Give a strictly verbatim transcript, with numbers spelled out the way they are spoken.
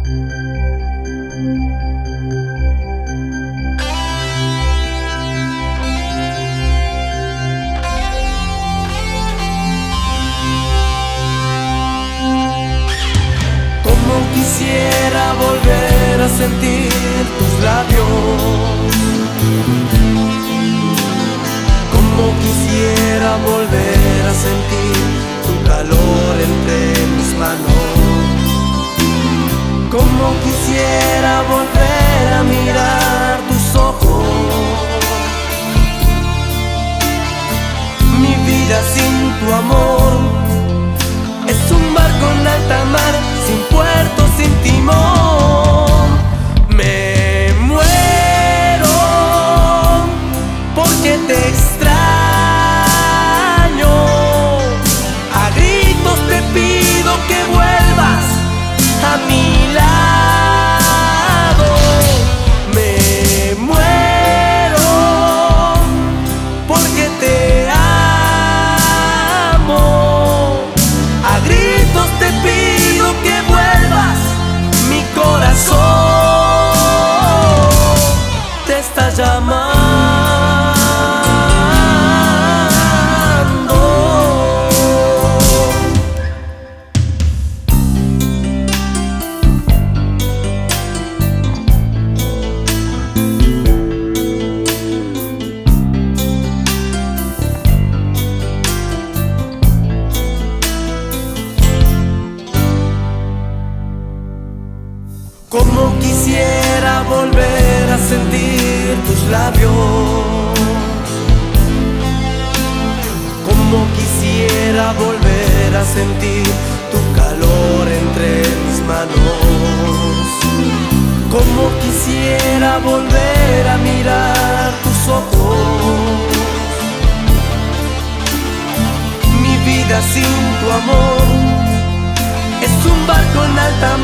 Quisiera volver a sentir tus labios, como quisiera volver a sentir tu calor entre mis manos, como quisiera volver a mirar tus ojos. Mi vida sin tu amor es un barco en alta mar, sin puerto, sin timón. Me muero porque te extraño. A gritos te pido que vuelvas a mi lado. Me muero porque te amo. A gritos te pido que vuelvas. Mi corazón te está llamando. Como quisiera volver a sentir tus labios, como quisiera volver a sentir tu calor entre mis manos, como quisiera volver a mirar tus ojos. Mi vida sin tu amor es un barco en alta